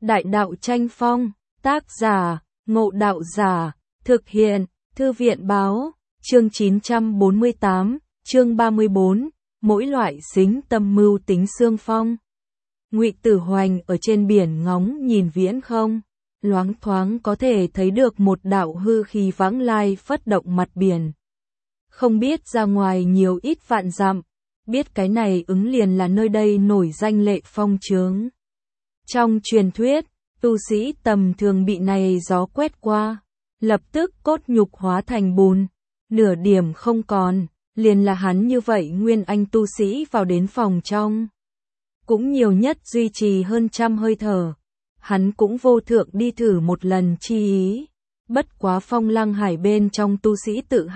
Đại đạo tranh phong, tác giả, Ngộ Đạo Giả, thực hiện, Thư viện báo, chương 948, chương 34, mỗi loại dính tâm mưu tính xương phong. Ngụy Tử Hoành ở trên biển ngóng nhìn viễn không, loáng thoáng có thể thấy được một đạo hư khí vãng lai phất động mặt biển. Không biết ra ngoài nhiều ít vạn dặm, biết cái này ứng liền là nơi đây nổi danh Lệ Phong Chướng. Trong truyền thuyết, tu sĩ tầm thường bị này gió quét qua, lập tức cốt nhục hóa thành bùn, nửa điểm không còn, liền là hắn như vậy nguyên anh tu sĩ vào đến phòng trong. Cũng nhiều nhất duy trì hơn 100 hơi thở, hắn cũng vô thượng đi thử một lần chi ý. Bất quá Phong Lăng Hải bên trong tu sĩ tự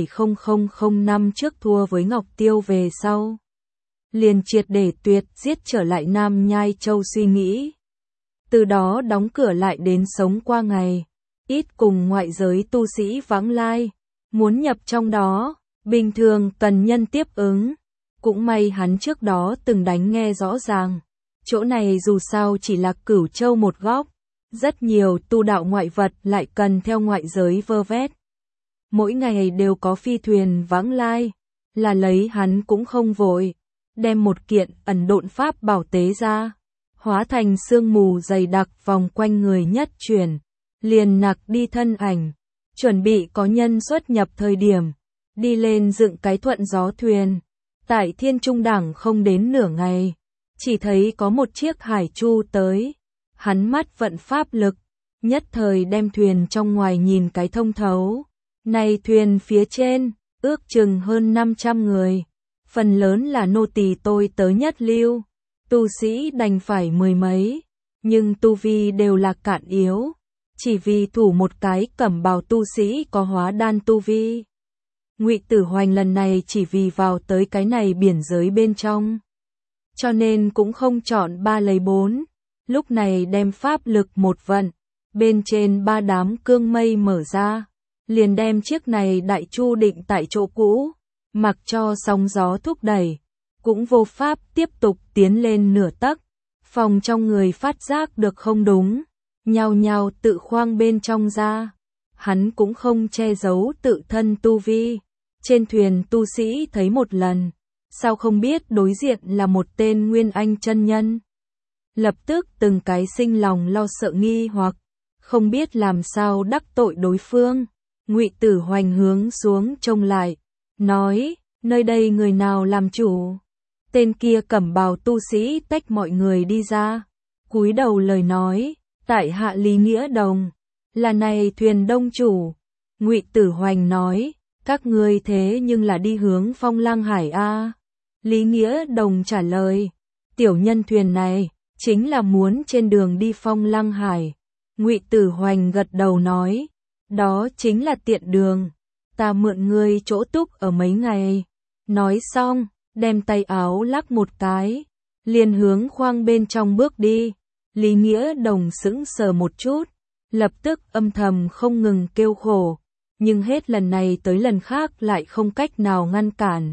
2,0005 năm trước thua với Ngọc Tiêu về sau. Liền triệt để tuyệt giết trở lại Nam Nhai Châu suy nghĩ. Từ đó đóng cửa lại đến sống qua ngày, ít cùng ngoại giới tu sĩ vãng lai, muốn nhập trong đó, bình thường cần nhân tiếp ứng. Cũng may hắn trước đó từng đánh nghe rõ ràng, chỗ này dù sao chỉ là Cửu Châu một góc, rất nhiều tu đạo ngoại vật lại cần theo ngoại giới vơ vét. Mỗi ngày đều có phi thuyền vãng lai, là lấy hắn cũng không vội, đem một kiện ẩn độn pháp bảo tế ra, hóa thành sương mù dày đặc vòng quanh người nhất chuyển, liền nặc đi thân ảnh, chuẩn bị có nhân xuất nhập thời điểm, đi lên dựng cái thuận gió thuyền. Tại Thiên Trung Đẳng không đến nửa ngày, chỉ thấy có một chiếc hải chu tới, hắn mắt vận pháp lực, nhất thời đem thuyền trong ngoài nhìn cái thông thấu. Này thuyền phía trên, ước chừng hơn 500 người, phần lớn là nô tỳ tôi tớ nhất lưu, tu sĩ đành phải mười mấy, nhưng tu vi đều là cạn yếu, chỉ vì thủ một cái cẩm bào tu sĩ có hóa đan tu vi. Ngụy Tử Hoành lần này chỉ vì vào tới cái này biển giới bên trong, cho nên cũng không chọn 3 lấy 4, lúc này đem pháp lực một vận, bên trên 3 đám cương mây mở ra, liền đem chiếc này đại chu định tại chỗ cũ, mặc cho sóng gió thúc đẩy, cũng vô pháp tiếp tục tiến lên nửa tấc. Phòng trong người phát giác được không đúng, nhao nhao tự khoang bên trong ra, hắn cũng không che giấu tự thân tu vi. Trên thuyền tu sĩ thấy một lần, sao không biết đối diện là một tên Nguyên Anh chân nhân. Lập tức từng cái sinh lòng lo sợ nghi hoặc, không biết làm sao đắc tội đối phương. Ngụy Tử Hoành hướng xuống trông lại, nói, nơi đây người nào làm chủ? Tên kia cẩm bào tu sĩ tách mọi người đi ra, cúi đầu lời nói, tại hạ Lý Nghĩa Đồng, là này thuyền đông chủ. Ngụy Tử Hoành nói, các ngươi thế nhưng là đi hướng Phong Lăng Hải a? Lý Nghĩa Đồng trả lời, tiểu nhân thuyền này chính là muốn trên đường đi Phong Lăng Hải. Ngụy Tử Hoành gật đầu nói, đó chính là tiện đường, ta mượn ngươi chỗ túc ở mấy ngày. Nói xong, đem tay áo lắc một cái, liền hướng khoang bên trong bước đi. Lý Nghĩa Đồng sững sờ một chút, lập tức âm thầm không ngừng kêu khổ, nhưng hết lần này tới lần khác lại không cách nào ngăn cản.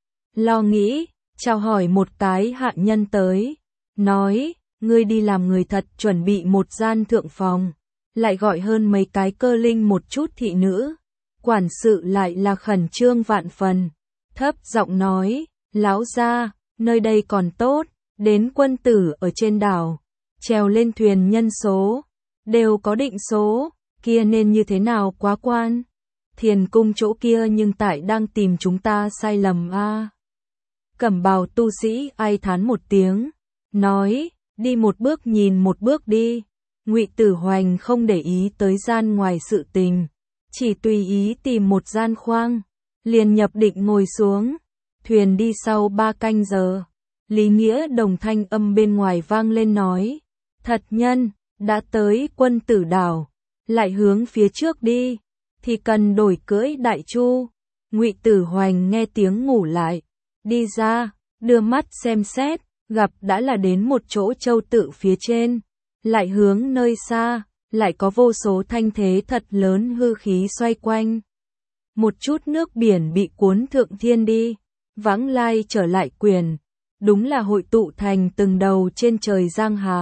Lo nghĩ, chào hỏi một cái hạ nhân tới, nói, ngươi đi làm người thật chuẩn bị một gian thượng phòng, lại gọi hơn mấy cái cơ linh một chút thị nữ. Quản sự lại là khẩn trương vạn phần, thấp giọng nói, lão gia, nơi đây còn tốt, đến quân tử ở trên đảo, trèo lên thuyền nhân số, đều có định số, kia nên như thế nào quá quan. Thiền cung chỗ kia nhưng tại đang tìm chúng ta sai lầm a. Cẩm bào tu sĩ ai thán một tiếng, nói, đi một bước nhìn một bước đi. Ngụy Tử Hoành không để ý tới gian ngoài sự tình, chỉ tùy ý tìm một gian khoang, liền nhập định ngồi xuống. Thuyền đi sau 3 canh giờ, Lý Nghĩa Đồng thanh âm bên ngoài vang lên nói, thật nhân, đã tới quân tử đảo, lại hướng phía trước đi, thì cần đổi cưỡi đại chu. Ngụy Tử Hoành nghe tiếng ngủ lại, đi ra, đưa mắt xem xét, gặp đã là đến một chỗ châu tự phía trên, lại hướng nơi xa, lại có vô số thanh thế thật lớn hư khí xoay quanh. Một chút nước biển bị cuốn thượng thiên đi, vãng lai trở lại quyền, đúng là hội tụ thành từng đầu trên trời giang hà,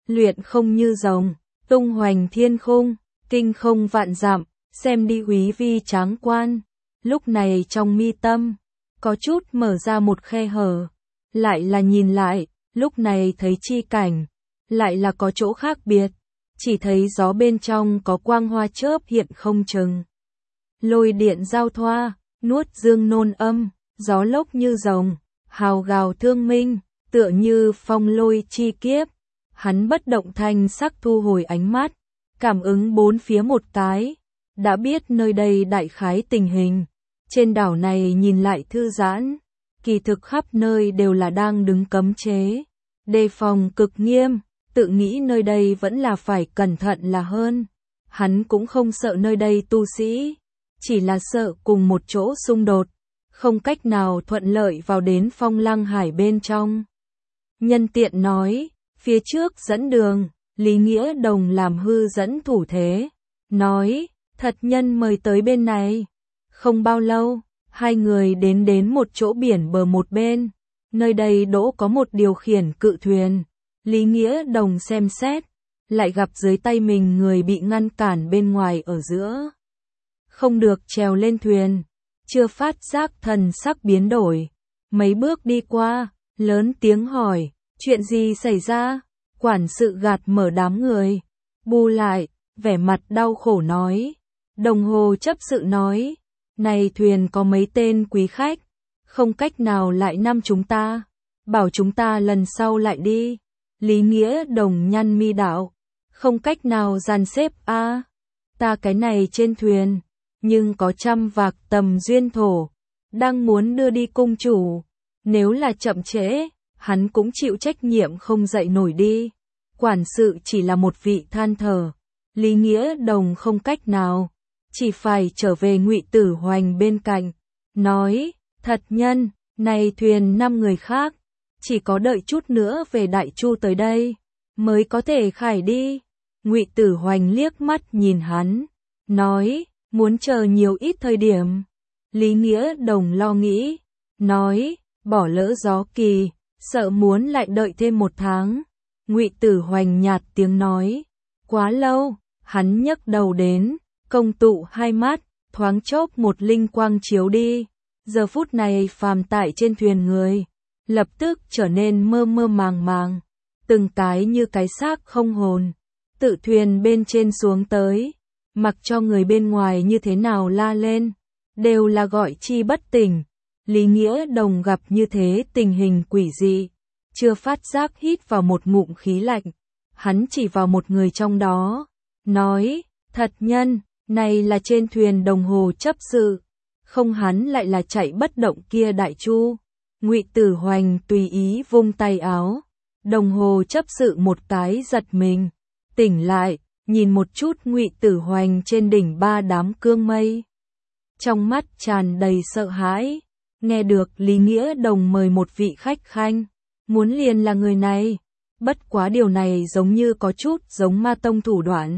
luyện không như rồng, tung hoành thiên khung, kinh không vạn dặm, xem đi úy vi tráng quan. Lúc này trong mi tâm, có chút mở ra một khe hở, lại là nhìn lại, lúc này thấy chi cảnh, lại là có chỗ khác biệt, chỉ thấy gió bên trong có quang hoa chớp hiện không chừng. Lôi điện giao thoa, nuốt dương nôn âm, gió lốc như rồng, hào gào thương minh, tựa như phong lôi chi kiếp. Hắn bất động thanh sắc thu hồi ánh mắt, cảm ứng bốn phía một cái, đã biết nơi đây đại khái tình hình. Trên đảo này nhìn lại thư giãn, kỳ thực khắp nơi đều là đang đứng cấm chế, đề phòng cực nghiêm, tự nghĩ nơi đây vẫn là phải cẩn thận là hơn. Hắn cũng không sợ nơi đây tu sĩ, chỉ là sợ cùng một chỗ xung đột, không cách nào thuận lợi vào đến Phong Lăng Hải bên trong. Nhân tiện nói, phía trước dẫn đường, Lý Nghĩa Đồng làm hư dẫn thủ thế, nói, thật nhân mời tới bên này. Không bao lâu, hai người đến một chỗ biển bờ một bên, nơi đây đỗ có một điều khiển cự thuyền. Lý Nghĩa Đồng xem xét, lại gặp dưới tay mình người bị ngăn cản bên ngoài ở giữa. Không được trèo lên thuyền, chưa phát giác thần sắc biến đổi. Mấy bước đi qua, lớn tiếng hỏi, chuyện gì xảy ra? Quản sự gạt mở đám người, bu lại, vẻ mặt đau khổ nói. Đồng hồ chấp sự nói, này thuyền có mấy tên quý khách, không cách nào lại năm chúng ta, bảo chúng ta lần sau lại đi. Lý Nghĩa Đồng nhăn mi đạo, không cách nào dàn xếp a, ta cái này trên thuyền, nhưng có 100 vạc tầm duyên thổ, đang muốn đưa đi cung chủ, nếu là chậm trễ, hắn cũng chịu trách nhiệm không dậy nổi đi. Quản sự chỉ là một vị than thở, Lý Nghĩa Đồng không cách nào, chỉ phải trở về Ngụy Tử Hoành bên cạnh, nói, thật nhân, này thuyền 5 người khác, chỉ có đợi chút nữa về Đại Chu tới đây, mới có thể khải đi. Ngụy Tử Hoành liếc mắt nhìn hắn, nói, muốn chờ nhiều ít thời điểm. Lý Nghĩa Đồng lo nghĩ, nói, bỏ lỡ gió kỳ, sợ muốn lại đợi thêm 1 tháng. Ngụy Tử Hoành nhạt tiếng nói, quá lâu. Hắn nhấc đầu đến, công tụ hai mắt, thoáng chốc một linh quang chiếu đi. Giờ phút này phàm tại trên thuyền người, lập tức trở nên mơ mơ màng màng, từng cái như cái xác không hồn. Tự thuyền bên trên xuống tới, mặc cho người bên ngoài như thế nào la lên, đều là gọi chi bất tỉnh. Lý Nghĩa Đồng gặp như thế tình hình quỷ dị, chưa phát giác hít vào một ngụm khí lạnh, hắn chỉ vào một người trong đó, nói, thật nhân, này là trên thuyền đồng hồ chấp sự, không hắn lại là chạy bất động kia Đại Chu. Ngụy Tử Hoành tùy ý vung tay áo, đồng hồ chấp sự một cái giật mình, tỉnh lại, nhìn một chút Ngụy Tử Hoành trên đỉnh 3 đám cương mây. Trong mắt tràn đầy sợ hãi, nghe được Lý Nghĩa Đồng mời một vị khách khanh, muốn liền là người này, bất quá điều này giống như có chút giống ma tông thủ đoạn.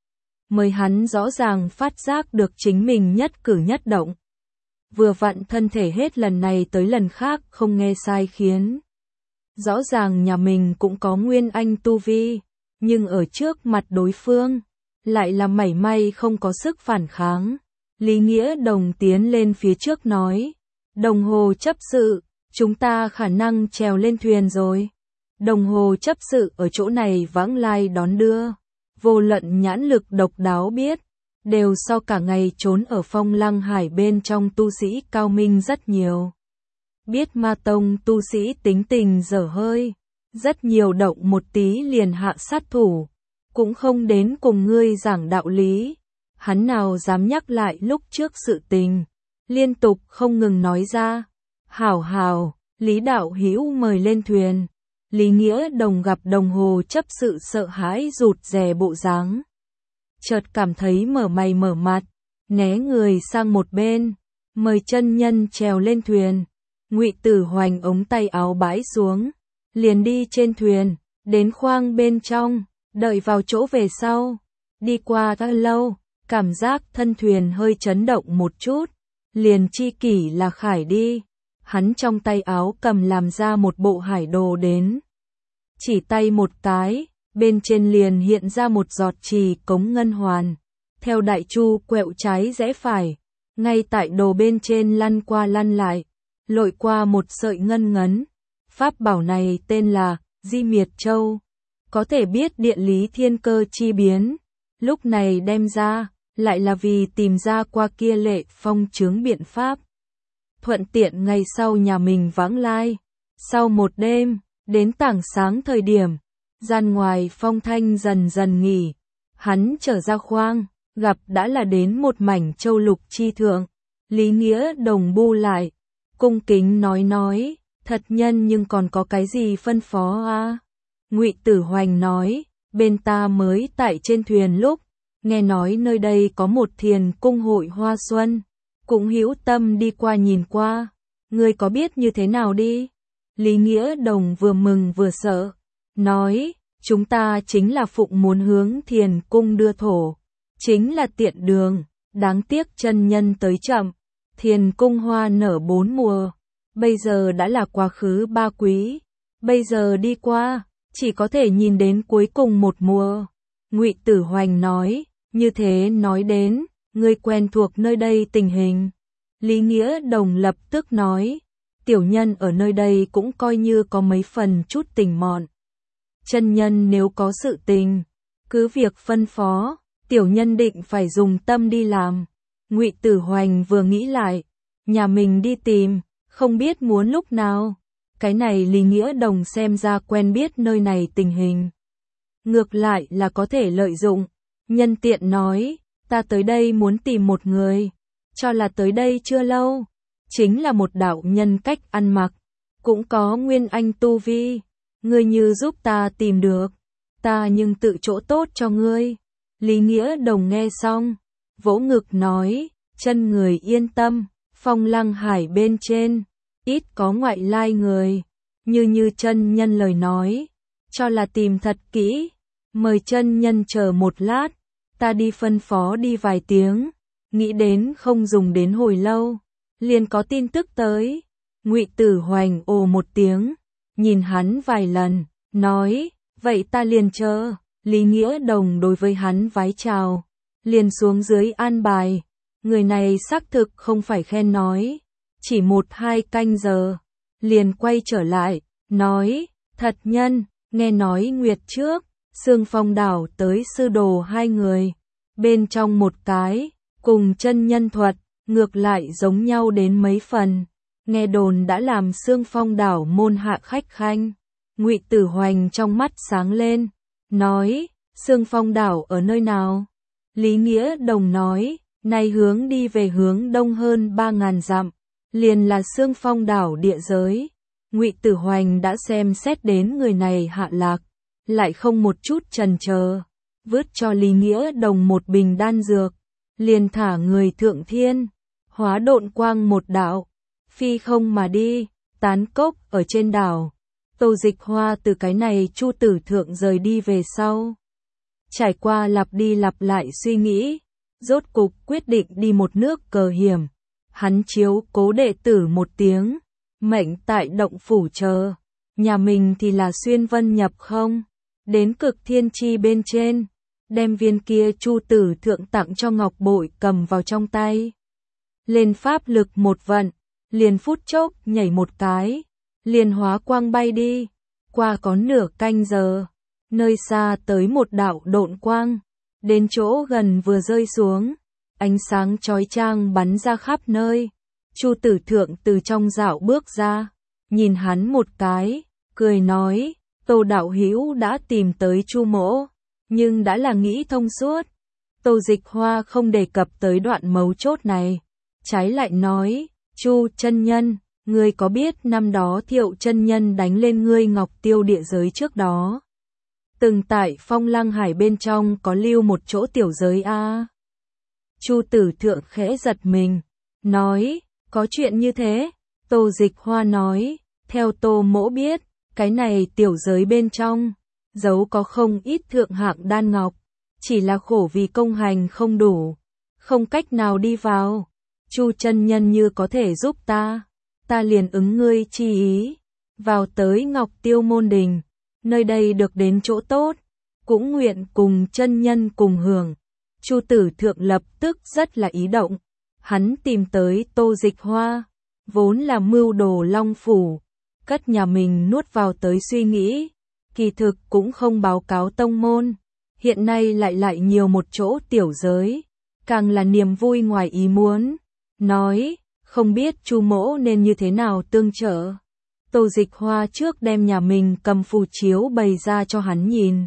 Mời hắn rõ ràng phát giác được chính mình nhất cử nhất động. Vừa vặn thân thể hết lần này tới lần khác không nghe sai khiến. Rõ ràng nhà mình cũng có nguyên anh tu vi, nhưng ở trước mặt đối phương, lại là mảy may không có sức phản kháng. Lý Nghĩa Đồng tiến lên phía trước nói, đồng hồ chấp sự, chúng ta khả năng trèo lên thuyền rồi. Đồng hồ chấp sự ở chỗ này vãng lai đón đưa, vô luận nhãn lực độc đáo biết, đều sau cả ngày trốn ở Phong Lăng Hải bên trong tu sĩ cao minh rất nhiều. Biết ma tông tu sĩ tính tình dở hơi, rất nhiều động một tí liền hạ sát thủ, cũng không đến cùng ngươi giảng đạo lý. Hắn nào dám nhắc lại lúc trước sự tình, liên tục không ngừng nói ra, hảo hảo, Lý đạo hữu mời lên thuyền. Lý Nghĩa Đồng gặp đồng hồ chấp sự sợ hãi rụt rè bộ dáng, chợt cảm thấy mở mày mở mặt, né người sang một bên, mời chân nhân trèo lên thuyền. Ngụy Tử Hoành ống tay áo bãi xuống, liền đi trên thuyền, đến khoang bên trong, đợi vào chỗ về sau. Đi qua đã lâu, cảm giác thân thuyền hơi chấn động một chút, liền chi kỷ là khải đi. Hắn trong tay áo cầm làm ra một bộ hải đồ đến, chỉ tay một cái, bên trên liền hiện ra một giọt trì cống ngân hoàn. Theo đại chu quẹo trái rẽ phải, ngay tại đồ bên trên lăn qua lăn lại, lội qua một sợi ngân ngấn. Pháp bảo này tên là Di Miệt Châu, có thể biết địa lý thiên cơ chi biến. Lúc này đem ra, lại là vì tìm ra qua kia lệ phong chướng biện pháp. Thuận tiện ngày sau nhà mình vãng lai. Sau một đêm, đến tảng sáng thời điểm, gian ngoài phong thanh dần dần nghỉ. Hắn trở ra khoang, gặp đã là đến một mảnh châu lục chi thượng. Lý Nghĩa Đồng bu lại, cung kính nói, thật nhân nhưng còn có cái gì phân phó a? Ngụy Tử Hoành nói, bên ta mới tại trên thuyền lúc, nghe nói nơi đây có một thiền cung hội hoa xuân, cũng hữu tâm đi qua nhìn qua, ngươi có biết như thế nào đi? Lý Nghĩa Đồng vừa mừng vừa sợ, nói, chúng ta chính là phụng muốn hướng thiền cung đưa thổ, chính là tiện đường, đáng tiếc chân nhân tới chậm, thiền cung hoa nở 4 mùa, bây giờ đã là quá khứ 3 quý, bây giờ đi qua, chỉ có thể nhìn đến cuối cùng một mùa. Ngụy Tử Hoành nói, như thế nói đến, ngươi quen thuộc nơi đây tình hình. Lý Nghĩa Đồng lập tức nói, tiểu nhân ở nơi đây cũng coi như có mấy phần chút tình mọn. Chân nhân nếu có sự tình, cứ việc phân phó, tiểu nhân định phải dùng tâm đi làm. Ngụy Tử Hoành vừa nghĩ lại, nhà mình đi tìm, không biết muốn lúc nào. Cái này Lý Nghĩa Đồng xem ra quen biết nơi này tình hình. Ngược lại là có thể lợi dụng. Nhân tiện nói, ta tới đây muốn tìm một người, cho là tới đây chưa lâu, chính là một đạo nhân cách ăn mặc, cũng có nguyên anh tu vi, ngươi như giúp ta tìm được, ta nhưng tự chỗ tốt cho ngươi. Lý Nghĩa Đồng nghe xong, vỗ ngực nói, chân người yên tâm, Phong Lăng Hải bên trên, ít có ngoại lai người, như chân nhân lời nói, cho là tìm thật kỹ, mời chân nhân chờ một lát. Ta đi phân phó đi vài tiếng, nghĩ đến không dùng đến hồi lâu, liền có tin tức tới. Ngụy Tử Hoành ồ một tiếng, nhìn hắn vài lần, nói, vậy ta liền chờ. Lý Nghĩa Đồng đối với hắn vái chào, liền xuống dưới an bài. Người này xác thực không phải khen nói, chỉ 1-2 canh giờ, liền quay trở lại, nói, thật nhân, nghe nói Nguyệt trước. Sương Phong đảo tới sư đồ 2 người, bên trong một cái, cùng chân nhân thuật, ngược lại giống nhau đến mấy phần, nghe đồn đã làm Sương Phong đảo môn hạ khách khanh. Ngụy Tử Hoành trong mắt sáng lên, nói, Sương Phong đảo ở nơi nào? Lý Nghĩa Đồng nói, nay hướng đi về hướng đông hơn 3.000 dặm, liền là Sương Phong đảo địa giới. Ngụy Tử Hoành đã xem xét đến người này hạ lạc, lại không một chút chần chờ, vứt cho Lý Nghĩa Đồng một bình đan dược, liền thả người thượng thiên, hóa độn quang một đạo, phi không mà đi, tán cốc ở trên đảo. Tô Dịch Hoa từ cái này Chu Tử Thượng rời đi về sau, trải qua lặp đi lặp lại suy nghĩ, rốt cục quyết định đi một nước cờ hiểm. Hắn chiếu cố đệ tử một tiếng, mệnh tại động phủ chờ, nhà mình thì là xuyên vân nhập không. Đến Cực Thiên Chi bên trên, đem viên kia Chu Tử Thượng tặng cho ngọc bội cầm vào trong tay. Lên pháp lực một vận, liền phút chốc nhảy một cái, liền hóa quang bay đi. Qua có nửa canh giờ, nơi xa tới một đạo độn quang, đến chỗ gần vừa rơi xuống, ánh sáng chói chang bắn ra khắp nơi. Chu Tử Thượng từ trong dạo bước ra, nhìn hắn một cái, cười nói, Tô đạo hữu đã tìm tới Chu mỗ, nhưng đã là nghĩ thông suốt. Tô Dịch Hoa không đề cập tới đoạn mấu chốt này, trái lại nói, Chu chân nhân, ngươi có biết năm đó Thiệu chân nhân đánh lên ngươi Ngọc Tiêu địa giới trước đó, từng tại Phong Lăng Hải bên trong có lưu một chỗ tiểu giới a? Chu Tử Thượng khẽ giật mình, nói, có chuyện như thế? Tô Dịch Hoa nói, theo Tô mỗ biết, cái này tiểu giới bên trong, giấu có không ít thượng hạng đan ngọc, chỉ là khổ vì công hành không đủ, không cách nào đi vào. Chu chân nhân như có thể giúp ta, ta liền ứng ngươi chi ý, vào tới Ngọc Tiêu môn đình, nơi đây được đến chỗ tốt, cũng nguyện cùng chân nhân cùng hưởng. Chu Tử Thượng lập tức rất là ý động, hắn tìm tới Tô Dịch Hoa, vốn là mưu đồ Long Phủ, cất nhà mình nuốt vào tới suy nghĩ, kỳ thực cũng không báo cáo tông môn, hiện nay lại nhiều một chỗ tiểu giới, càng là niềm vui ngoài ý muốn, nói, không biết Chu mỗ nên như thế nào tương trợ. Tô Dịch Hoa trước đem nhà mình cầm phù chiếu bày ra cho hắn nhìn,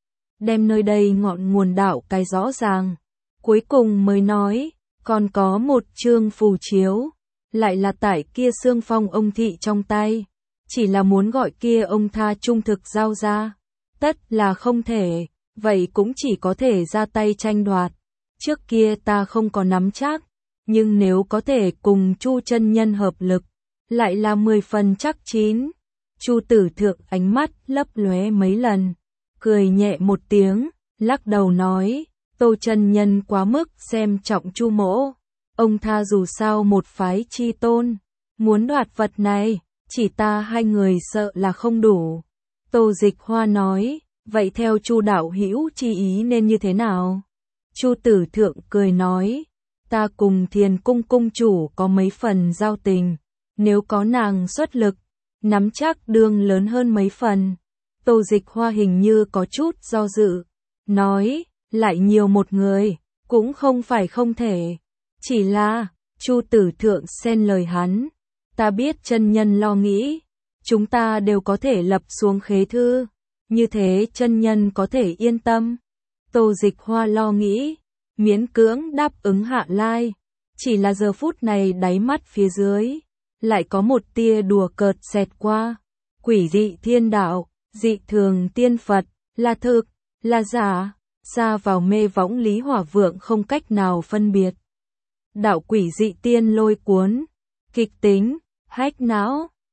đem nơi đây ngọn nguồn đạo cái rõ ràng, cuối cùng mới nói, còn có một chương phù chiếu, lại là tại kia Xương Phong ông thị trong tay, chỉ là muốn gọi kia ông tha trung thực giao ra, tất là không thể, vậy cũng chỉ có thể ra tay tranh đoạt. Trước kia ta không có nắm chắc, nhưng nếu có thể cùng Chu chân nhân hợp lực, lại là 10 phần chắc chín. Chu Tử Thượng ánh mắt lấp lóe mấy lần, cười nhẹ một tiếng, lắc đầu nói, Tô chân nhân quá mức xem trọng Chu mỗ, ông tha dù sao một phái chi tôn, muốn đoạt vật này, chỉ ta hai người sợ là không đủ. Tô Dịch Hoa nói, vậy theo Chu đạo hữu chi ý nên như thế nào? Chu Tử Thượng cười nói, ta cùng Thiền cung cung chủ có mấy phần giao tình, nếu có nàng xuất lực, nắm chắc đương lớn hơn mấy phần. Tô Dịch Hoa hình như có chút do dự, nói, lại nhiều một người, cũng không phải không thể. Chỉ là, Chu Tử Thượng xen lời hắn, ta biết chân nhân lo nghĩ, chúng ta đều có thể lập xuống khế thư, như thế chân nhân có thể yên tâm. Tô Dịch Hoa lo nghĩ, miễn cưỡng đáp ứng hạ lai, chỉ là giờ phút này đáy mắt phía dưới, lại có một tia đùa cợt xẹt qua, quỷ dị thiên đạo, dị thường tiên Phật, là thực, là giả, xa vào mê võng Lý Hỏa Vượng không cách nào phân biệt. Đạo quỷ dị tiên lôi cuốn, kịch tính, hách não,